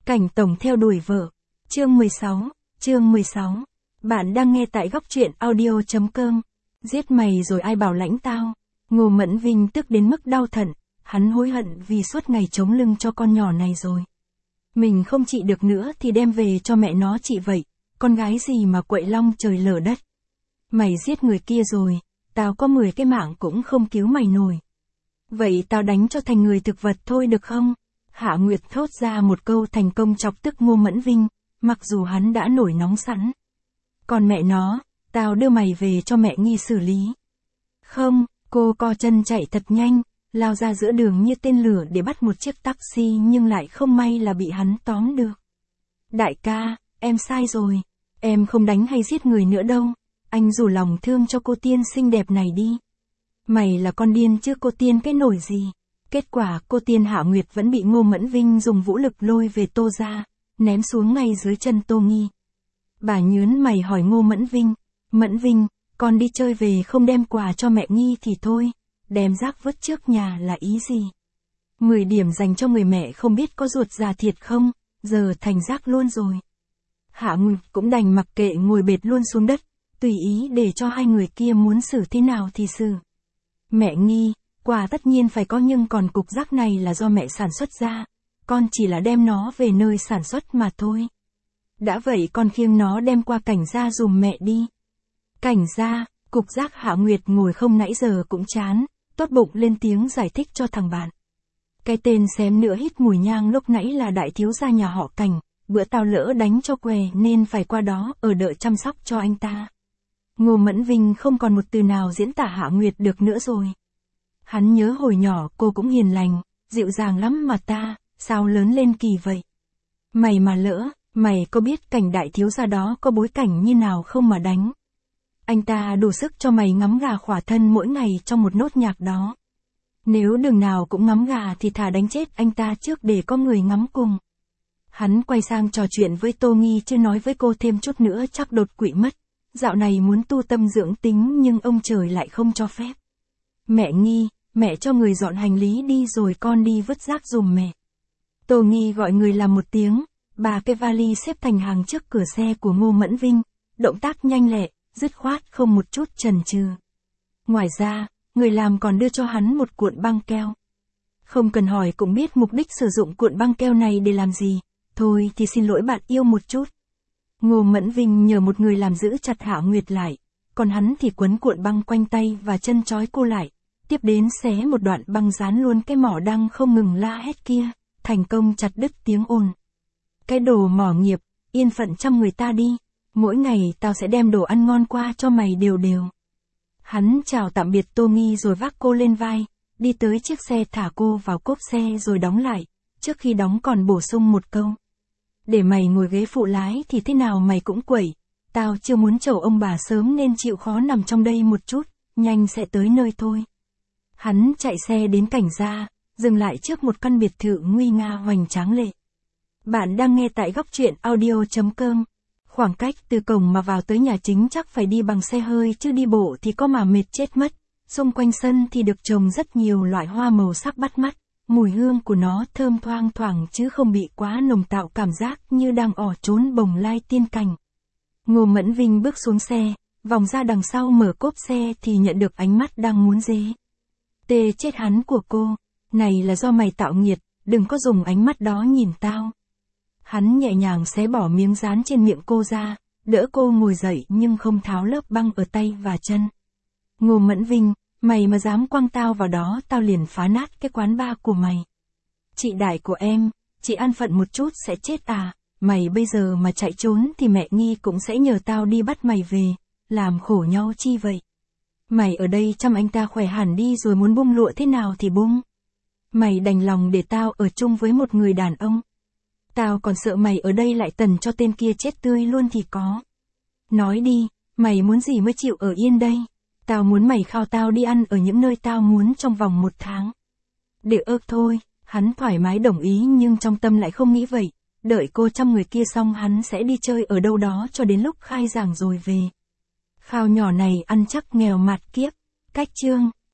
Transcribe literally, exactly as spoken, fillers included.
Cảnh tổng theo đuổi vợ. Chương mười sáu, chương mười sáu. Bạn đang nghe tại góc truyện audio chấm com. Giết mày rồi ai bảo lãnh tao. Ngô Mẫn Vinh tức đến mức đau thận, hắn hối hận vì suốt ngày chống lưng cho con nhỏ này rồi. Mình không trị được nữa thì đem về cho mẹ nó trị vậy, con gái gì mà quậy long trời lở đất. Mày giết người kia rồi, tao có mười cái mạng cũng không cứu mày nổi. Vậy tao đánh cho thành người thực vật thôi được không? Hạ Nguyệt thốt ra một câu thành công chọc tức Ngô Mẫn Vinh, mặc dù hắn đã nổi nóng sẵn. Còn mẹ nó, tao đưa mày về cho mẹ Nghi xử lý. Không, cô co chân chạy thật nhanh, lao ra giữa đường như tên lửa để bắt một chiếc taxi nhưng lại không may là bị hắn tóm được. Đại ca, em sai rồi, em không đánh hay giết người nữa đâu, anh rủ lòng thương cho cô tiên xinh đẹp này đi. Mày là con điên chứ cô tiên cái nổi gì. Kết quả cô tiên Hạ Nguyệt vẫn bị Ngô Mẫn Vinh dùng vũ lực lôi về Tô ra, ném xuống ngay dưới chân Tô Nghi. Bà nhớn mày hỏi Ngô Mẫn Vinh, Mẫn Vinh, con đi chơi về không đem quà cho mẹ Nghi thì thôi, đem rác vứt trước nhà là ý gì? mười điểm dành cho người mẹ không biết có ruột già thiệt không, giờ thành rác luôn rồi. Hạ Nguyệt cũng đành mặc kệ ngồi bệt luôn xuống đất, tùy ý để cho hai người kia muốn xử thế nào thì xử. Mẹ Nghi, quà tất nhiên phải có nhưng còn cục rác này là do mẹ sản xuất ra, con chỉ là đem nó về nơi sản xuất mà thôi. Đã vậy con khiêng nó đem qua Cảnh gia dùm mẹ đi. Cảnh gia, cục rác. Hạ Nguyệt ngồi không nãy giờ cũng chán, tốt bụng lên tiếng giải thích cho thằng bạn. Cái tên xém nữa hít mùi nhang lúc nãy là đại thiếu gia nhà họ Cảnh, bữa tao lỡ đánh cho què nên phải qua đó ở đợi chăm sóc cho anh ta. Ngô Mẫn Vinh không còn một từ nào diễn tả Hạ Nguyệt được nữa rồi. Hắn nhớ hồi nhỏ cô cũng hiền lành, dịu dàng lắm mà ta, sao lớn lên kỳ vậy? Mày mà lỡ, mày có biết Cảnh đại thiếu gia đó có bối cảnh như nào không mà đánh? Anh ta đủ sức cho mày ngắm gà khỏa thân mỗi ngày trong một nốt nhạc đó. Nếu đường nào cũng ngắm gà thì thà đánh chết anh ta trước để có người ngắm cùng. Hắn quay sang trò chuyện với Tô Nghi chứ nói với cô thêm chút nữa chắc đột quỵ mất. Dạo này muốn tu tâm dưỡng tính nhưng ông trời lại không cho phép. Mẹ Nghi, mẹ cho người dọn hành lý đi rồi con đi vứt rác dùm mẹ. Tô Nghi gọi người làm một tiếng, bà cái vali xếp thành hàng trước cửa xe của Ngô Mẫn Vinh, động tác nhanh lẹ, dứt khoát không một chút chần chừ. Ngoài ra, người làm còn đưa cho hắn một cuộn băng keo. Không cần hỏi cũng biết mục đích sử dụng cuộn băng keo này để làm gì, thôi thì xin lỗi bạn yêu một chút. Ngô Mẫn Vinh nhờ một người làm giữ chặt Hạ Nguyệt lại, còn hắn thì quấn cuộn băng quanh tay và chân trói cô lại, tiếp đến xé một đoạn băng dán luôn cái mỏ đang không ngừng la hét kia, thành công chặt đứt tiếng ồn. Cái đồ mỏ nghiệp, yên phận chăm người ta đi, mỗi ngày tao sẽ đem đồ ăn ngon qua cho mày đều đều. Hắn chào tạm biệt Tô Nghi rồi vác cô lên vai, đi tới chiếc xe thả cô vào cốp xe rồi đóng lại, trước khi đóng còn bổ sung một câu. Để mày ngồi ghế phụ lái thì thế nào mày cũng quẩy, tao chưa muốn chầu ông bà sớm nên chịu khó nằm trong đây một chút, nhanh sẽ tới nơi thôi. Hắn chạy xe đến Cảnh gia, dừng lại trước một căn biệt thự nguy nga hoành tráng lệ. Bạn đang nghe tại góc truyện audio chấm com. Khoảng cách từ cổng mà vào tới nhà chính chắc phải đi bằng xe hơi chứ đi bộ thì có mà mệt chết mất. Xung quanh sân thì được trồng rất nhiều loại hoa màu sắc bắt mắt. Mùi hương của nó thơm thoang thoảng chứ không bị quá nồng tạo cảm giác như đang ỏ trốn bồng lai tiên cảnh. Ngô Mẫn Vinh bước xuống xe, vòng ra đằng sau mở cốp xe thì nhận được ánh mắt đang muốn dế. Tê chết hắn của cô, này là do mày tạo nghiệt, đừng có dùng ánh mắt đó nhìn tao. Hắn nhẹ nhàng xé bỏ miếng dán trên miệng cô ra, đỡ cô ngồi dậy nhưng không tháo lớp băng ở tay và chân. Ngô Mẫn Vinh, mày mà dám quăng tao vào đó tao liền phá nát cái quán bar của mày. Chị đại của em, chị ăn phận một chút sẽ chết à, mày bây giờ mà chạy trốn thì mẹ Nghi cũng sẽ nhờ tao đi bắt mày về, làm khổ nhau chi vậy. Mày ở đây chăm anh ta khỏe hẳn đi rồi muốn bung lụa thế nào thì bung. Mày đành lòng để tao ở chung với một người đàn ông. Tao còn sợ mày ở đây lại tần cho tên kia chết tươi luôn thì có. Nói đi, mày muốn gì mới chịu ở yên đây. Tao muốn mày khao tao đi ăn ở những nơi tao muốn trong vòng một tháng. Để ước thôi, hắn thoải mái đồng ý nhưng trong tâm lại không nghĩ vậy. Đợi cô chăm người kia xong hắn sẽ đi chơi ở đâu đó cho đến lúc khai giảng rồi về. Khao nhỏ này ăn chắc nghèo mạt kiếp. Cách chương.